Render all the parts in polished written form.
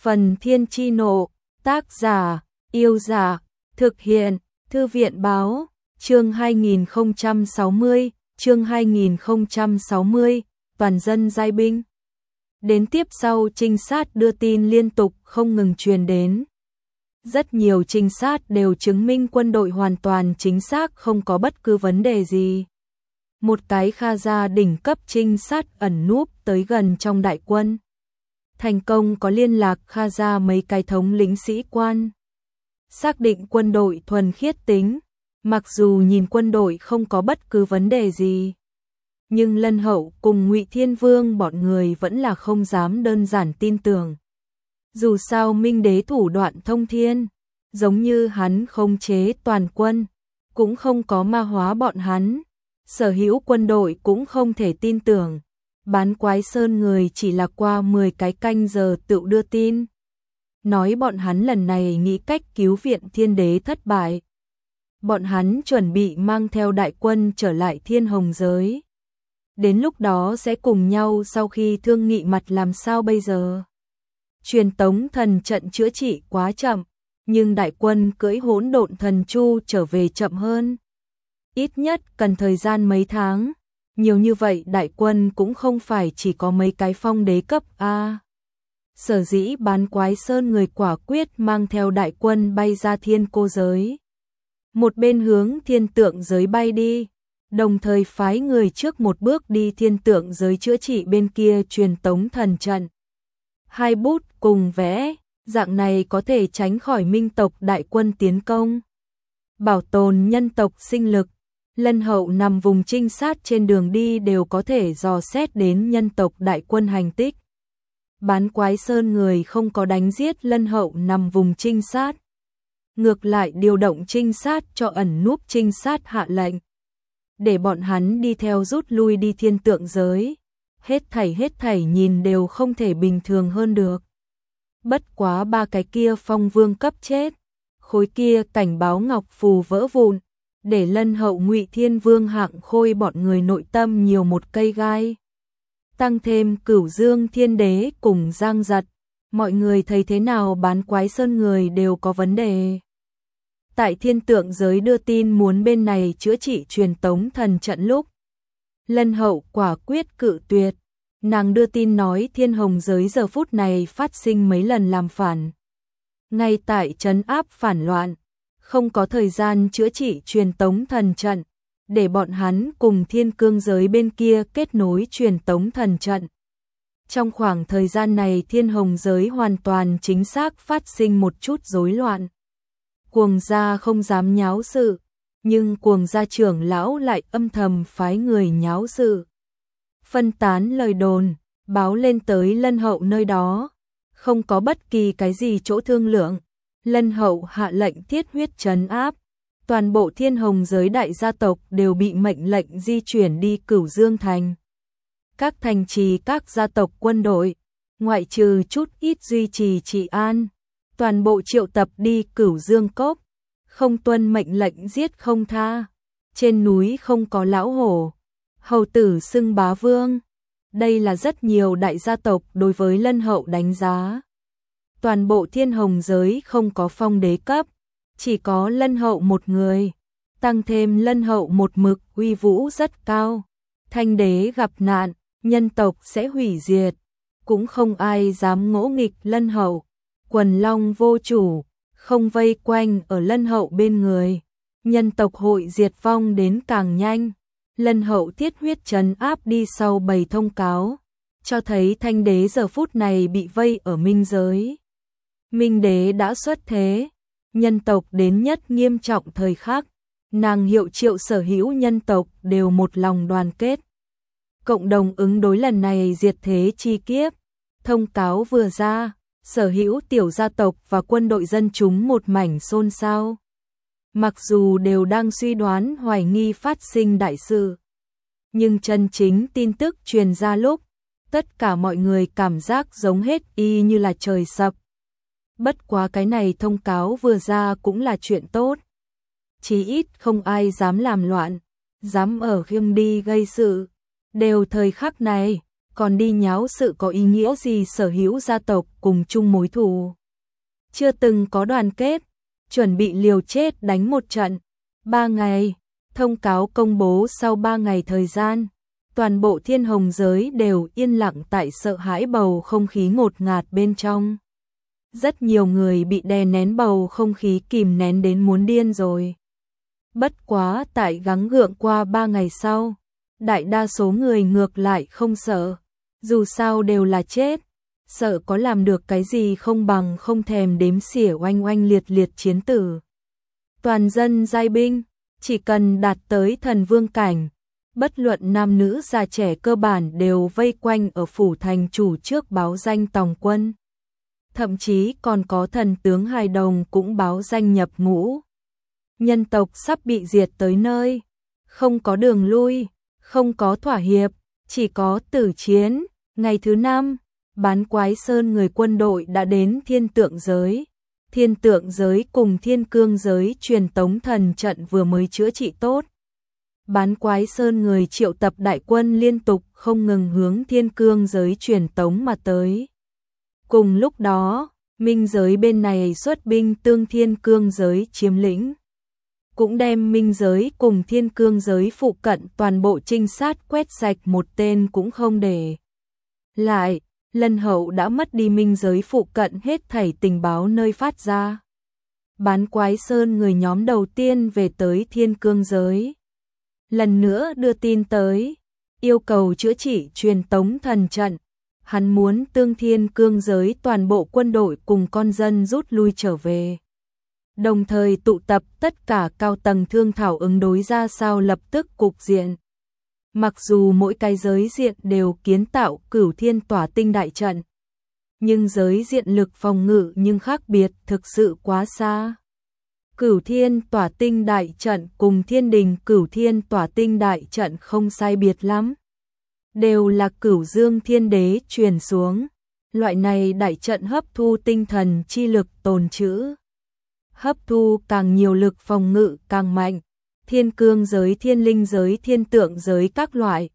Phần Thiên Chi Nộ, tác giả, Yêu Giả, thực hiện, Thư viện Báo, chương 2060, toàn dân giai binh. Đến tiếp sau trinh sát đưa tin liên tục không ngừng truyền đến. Rất nhiều trinh sát đều chứng minh quân đội hoàn toàn chính xác, không có bất cứ vấn đề gì. Một cái Kha gia đỉnh cấp trinh sát ẩn núp tới gần trong đại quân. Thành công có liên lạc Kha gia mấy cái thống lĩnh sĩ quan. Xác định quân đội thuần khiết tính, mặc dù nhìn quân đội không có bất cứ vấn đề gì. Nhưng Lân Hậu cùng Ngụy Thiên Vương bọn người vẫn là không dám đơn giản tin tưởng. Dù sao Minh Đế thủ đoạn thông thiên, giống như hắn khống chế toàn quân, cũng không có ma hóa bọn hắn. Sở hữu quân đội cũng không thể tin tưởng. Bán Quái Sơn người chỉ là qua 10 cái canh giờ tự đưa tin. Nói bọn hắn lần này nghĩ cách cứu viện Thiên Đế thất bại. Bọn hắn chuẩn bị mang theo đại quân trở lại Thiên Hồng giới. Đến lúc đó sẽ cùng nhau sau khi thương nghị mặt làm sao bây giờ. Truyền tống thần trận chữa trị quá chậm, nhưng đại quân cưỡi hỗn độn thần chu trở về chậm hơn. Ít nhất cần thời gian mấy tháng. Nhiều như vậy đại quân cũng không phải chỉ có mấy cái phong đế cấp A. Sở dĩ Bán Quái Sơn người quả quyết mang theo đại quân bay ra thiên cô giới. Một bên hướng thiên tượng giới bay đi, đồng thời phái người trước một bước đi thiên tượng giới chữa trị bên kia truyền tống thần trận. Hai bút cùng vẽ, dạng này có thể tránh khỏi Minh tộc đại quân tiến công. Bảo tồn nhân tộc sinh lực. Lân Hậu nằm vùng trinh sát trên đường đi đều có thể dò xét đến nhân tộc đại quân hành tích. Bán Quái Sơn người không có đánh giết Lân Hậu nằm vùng trinh sát. Ngược lại điều động trinh sát cho ẩn núp trinh sát hạ lệnh. Để bọn hắn đi theo rút lui đi thiên tượng giới. Hết thảy nhìn đều không thể bình thường hơn được. Bất quá ba cái kia phong vương cấp chết. Khối kia cảnh báo ngọc phù vỡ vụn. Để Lân Hậu Ngụy Thiên Vương Hạng Khôi bọn người nội tâm nhiều một cây gai. Tăng thêm Cửu Dương Thiên Đế cùng Giang Giật, mọi người thấy thế nào Bán Quái Sơn người đều có vấn đề. Tại thiên tượng giới đưa tin muốn bên này chữa trị truyền tống thần trận lúc. Lân Hậu quả quyết cự tuyệt, nàng đưa tin nói Thiên Hồng giới giờ phút này phát sinh mấy lần làm phản. Ngay tại trấn áp phản loạn. Không có thời gian chữa trị truyền tống thần trận, để bọn hắn cùng thiên cương giới bên kia kết nối truyền tống thần trận. Trong khoảng thời gian này Thiên Hồng giới hoàn toàn chính xác phát sinh một chút rối loạn. Cuồng gia không dám nháo sự, nhưng cuồng gia trưởng lão lại âm thầm phái người nháo sự. Phân tán lời đồn, báo lên tới Lân Hậu nơi đó, không có bất kỳ cái gì chỗ thương lượng. Lân Hậu hạ lệnh thiết huyết trấn áp, toàn bộ Thiên Hồng giới đại gia tộc đều bị mệnh lệnh di chuyển đi Cửu Dương thành. Các thành trì các gia tộc quân đội, ngoại trừ chút ít duy trì trị an, toàn bộ triệu tập đi Cửu Dương cốc, không tuân mệnh lệnh giết không tha. Trên núi không có lão hổ, hầu tử xưng bá vương. Đây là rất nhiều đại gia tộc đối với Lân Hậu đánh giá. Toàn bộ Thiên Hồng giới không có phong đế cấp, chỉ có Lân Hậu một người, tăng thêm Lân Hậu một mực uy vũ rất cao. Thanh đế gặp nạn, nhân tộc sẽ hủy diệt, cũng không ai dám ngỗ nghịch Lân Hậu. Quần long vô chủ, không vây quanh ở Lân Hậu bên người, nhân tộc hội diệt vong đến càng nhanh. Lân Hậu thiết huyết trấn áp đi sau bày thông cáo, cho thấy Thanh đế giờ phút này bị vây ở minh giới. Minh đế đã xuất thế, nhân tộc đến nhất nghiêm trọng thời khắc, nàng hiệu triệu sở hữu nhân tộc đều một lòng đoàn kết. Cộng đồng ứng đối lần này diệt thế chi kiếp, thông cáo vừa ra, sở hữu tiểu gia tộc và quân đội dân chúng một mảnh xôn xao. Mặc dù đều đang suy đoán hoài nghi phát sinh đại sự, nhưng chân chính tin tức truyền ra lúc, tất cả mọi người cảm giác giống hết y như là trời sập. Bất quá cái này thông cáo vừa ra cũng là chuyện tốt. Chí ít không ai dám làm loạn, dám ở khiêng đi gây sự. Đều thời khắc này, còn đi nháo sự có ý nghĩa gì sở hữu gia tộc cùng chung mối thù. Chưa từng có đoàn kết, chuẩn bị liều chết đánh một trận. 3 ngày, thông cáo công bố sau 3 ngày thời gian, toàn bộ thiên hồng giới đều yên lặng tại sợ hãi bầu không khí ngột ngạt bên trong. Rất nhiều người bị đè nén bầu không khí kìm nén đến muốn điên rồi. Bất quá tại gắng gượng qua 3 ngày sau, đại đa số người ngược lại không sợ, dù sao đều là chết, sợ có làm được cái gì không bằng không thèm đếm xỉa oanh oanh liệt liệt chiến tử. Toàn dân giai binh, chỉ cần đạt tới thần vương cảnh, bất luận nam nữ già trẻ cơ bản đều vây quanh ở phủ thành chủ trước báo danh tòng quân. Thậm chí còn có thần tướng hài đồng cũng báo danh nhập ngũ. Nhân tộc sắp bị diệt tới nơi, không có đường lui, không có thỏa hiệp, chỉ có tử chiến. Ngày thứ 5, Bán Quái Sơn người quân đội đã đến Thiên Tượng giới. Thiên Tượng giới cùng Thiên Cương giới truyền tống thần trận vừa mới chữa trị tốt. Bán Quái Sơn người triệu tập đại quân liên tục không ngừng hướng Thiên Cương giới truyền tống mà tới. Cùng lúc đó, Minh giới bên này xuất binh tương Thiên Cương giới chiếm lĩnh, cũng đem Minh giới cùng Thiên Cương giới phụ cận toàn bộ trinh sát quét sạch một tên cũng không để lại. Lân Hậu đã mất đi Minh giới phụ cận hết thảy tình báo nơi phát ra. Bán Quái Sơn người nhóm đầu tiên về tới Thiên Cương giới, lần nữa đưa tin tới, yêu cầu chữa trị truyền tống thần trận. Hắn muốn tương Thiên Cương giới toàn bộ quân đội cùng con dân rút lui trở về. Đồng thời tụ tập tất cả cao tầng thương thảo ứng đối ra sao lập tức cục diện. Mặc dù mỗi cái giới diện đều kiến tạo Cửu Thiên Tỏa Tinh đại trận, nhưng giới diện lực phòng ngự nhưng khác biệt thực sự quá xa. Cửu Thiên Tỏa Tinh đại trận cùng Thiên Đình Cửu Thiên Tỏa Tinh đại trận không sai biệt lắm, đều là Cửu Dương Thiên Đế truyền xuống. Loại này đại trận hấp thu tinh thần chi lực tồn trữ, hấp thu càng nhiều lực phòng ngự càng mạnh. Thiên Cương giới, Thiên Linh giới, Thiên Tượng giới các loại,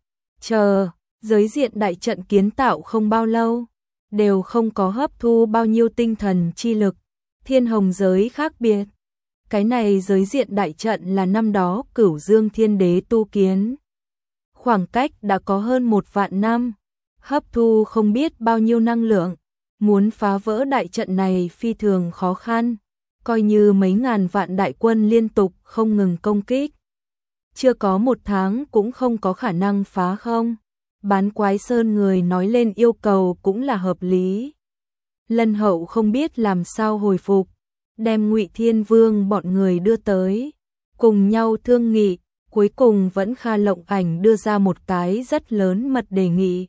giới diện đại trận kiến tạo không bao lâu, đều không có hấp thu bao nhiêu tinh thần chi lực. Thiên Hồng giới khác biệt, cái này giới diện đại trận là năm đó Cửu Dương Thiên Đế tu kiến. Khoảng cách đã có hơn 1 vạn năm, hấp thu không biết bao nhiêu năng lượng, muốn phá vỡ đại trận này phi thường khó khăn. Coi như mấy ngàn vạn đại quân liên tục không ngừng công kích, chưa có 1 tháng cũng không có khả năng phá không. Bán Quái Sơn người nói lên yêu cầu cũng là hợp lý. Lân Hậu không biết làm sao hồi phục, đem Ngụy Thiên Vương bọn người đưa tới, cùng nhau thương nghị, cuối cùng vẫn Kha Lộng Ảnh đưa ra một cái rất lớn mật đề nghị.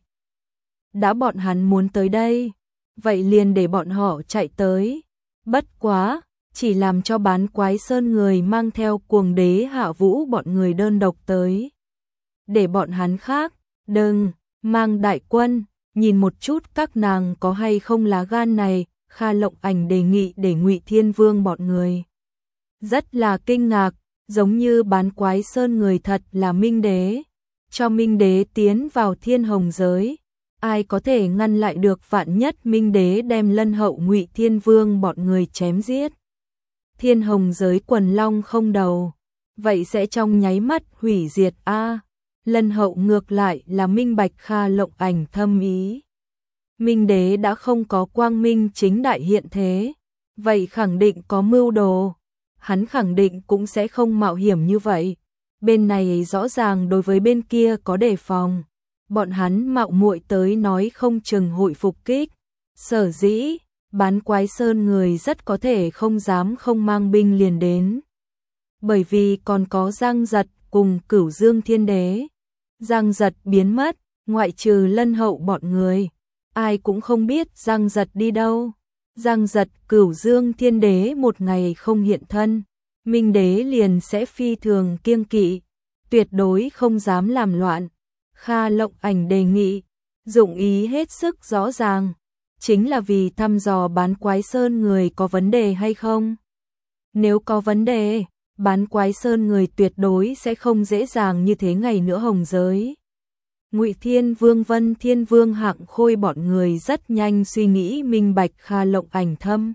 Đã bọn hắn muốn tới đây, vậy liền để bọn họ chạy tới. Bất quá, chỉ làm cho Bán Quái Sơn người mang theo Cuồng Đế Hạ Vũ bọn người đơn độc tới. Để bọn hắn khác, đừng, mang đại quân, nhìn một chút các nàng có hay không lá gan này. Kha Lộng Ảnh đề nghị để Ngụy Thiên Vương bọn người rất là kinh ngạc, giống như Bán Quái Sơn người thật là Minh Đế, cho Minh Đế tiến vào Thiên Hồng giới. Ai có thể ngăn lại được vạn nhất Minh Đế đem Lân Hậu Ngụy Thiên Vương bọn người chém giết. Thiên Hồng giới quần long không đầu, vậy sẽ trong nháy mắt hủy diệt a. Lân Hậu ngược lại là minh bạch Kha Lộng Ảnh thâm ý. Minh Đế đã không có quang minh chính đại hiện thế, vậy khẳng định có mưu đồ. Hắn khẳng định cũng sẽ không mạo hiểm như vậy. Bên này rõ ràng đối với bên kia có đề phòng. Bọn hắn mạo muội tới nói không chừng hội phục kích. Sở dĩ, Bán Quái Sơn người rất có thể không dám không mang binh liền đến. Bởi vì còn có Giang Giật cùng Cửu Dương Thiên Đế. Giang Giật biến mất, ngoại trừ Lân Hậu bọn người. Ai cũng không biết Giang Giật đi đâu. Giang Giật Cửu Dương Thiên Đế một ngày không hiện thân, Minh Đế liền sẽ phi thường kiêng kỵ, tuyệt đối không dám làm loạn. Kha Lộng Ảnh đề nghị, dụng ý hết sức rõ ràng, chính là vì thăm dò Bán Quái Sơn người có vấn đề hay không. Nếu có vấn đề, Bán Quái Sơn người tuyệt đối sẽ không dễ dàng như thế ngày nữa hồng giới. Ngụy Thiên Vương, Vân Thiên Vương, Hạng Khôi bọn người rất nhanh suy nghĩ minh bạch Kha Lộng Ảnh thâm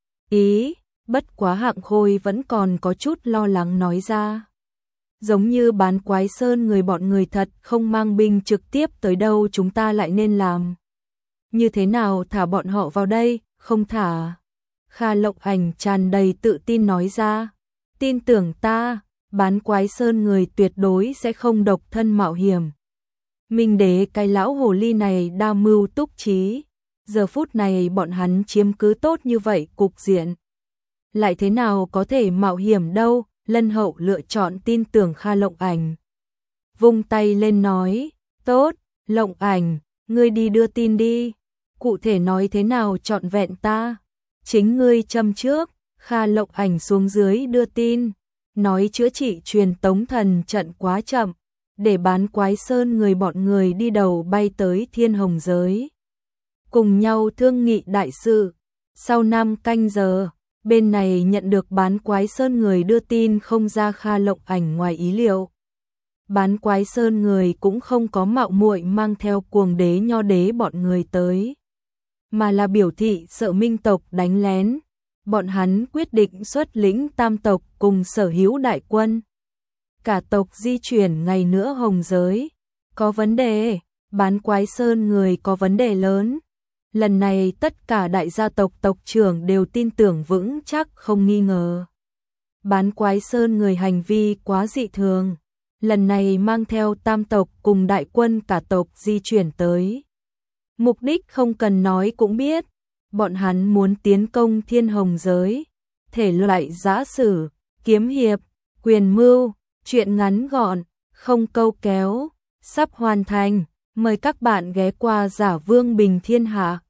ý, bất quá Hạng Khôi vẫn còn có chút lo lắng nói ra. Giống như Bán Quái Sơn người bọn người thật không mang binh trực tiếp tới đâu, chúng ta lại nên làm như thế nào, thả bọn họ vào đây, không thả? Kha Lộng Ảnh tràn đầy tự tin nói ra, tin tưởng ta, Bán Quái Sơn người tuyệt đối sẽ không độc thân mạo hiểm. Minh Đế cái lão hồ ly này đa mưu túc trí, giờ phút này bọn hắn chiếm cứ tốt như vậy cục diện, lại thế nào có thể mạo hiểm đâu. Lân Hậu lựa chọn tin tưởng Kha Lộng Ảnh, vung tay lên nói, tốt, Lộng Ảnh, ngươi đi đưa tin đi, cụ thể nói thế nào trọn vẹn ta, chính ngươi châm trước. Kha Lộng Ảnh xuống dưới đưa tin, nói chữa trị truyền tống thần trận quá chậm, để Bán Quái Sơn người bọn người đi đầu bay tới Thiên Hồng giới, cùng nhau thương nghị đại sự. Sau 5 canh giờ, bên này nhận được Bán Quái Sơn người đưa tin không ra Kha Lộng Ảnh ngoài ý liệu. Bán Quái Sơn người cũng không có mạo muội mang theo Cuồng Đế Nho Đế bọn người tới, mà là biểu thị sợ Minh tộc đánh lén. Bọn hắn quyết định xuất lĩnh Tam tộc cùng sở hữu đại quân, cả tộc di chuyển ngày nữa Hồng giới. Có vấn đề, Bán Quái Sơn người có vấn đề lớn. Lần này tất cả đại gia tộc tộc trưởng đều tin tưởng vững chắc không nghi ngờ. Bán Quái Sơn người hành vi quá dị thường, lần này mang theo Tam tộc cùng đại quân cả tộc di chuyển tới. Mục đích không cần nói cũng biết, bọn hắn muốn tiến công Thiên Hồng giới. Thể loại giã sử, kiếm hiệp, quyền mưu, truyện ngắn gọn, không câu kéo, sắp hoàn thành. Mời các bạn ghé qua Giả Vương Bình Thiên Hạ.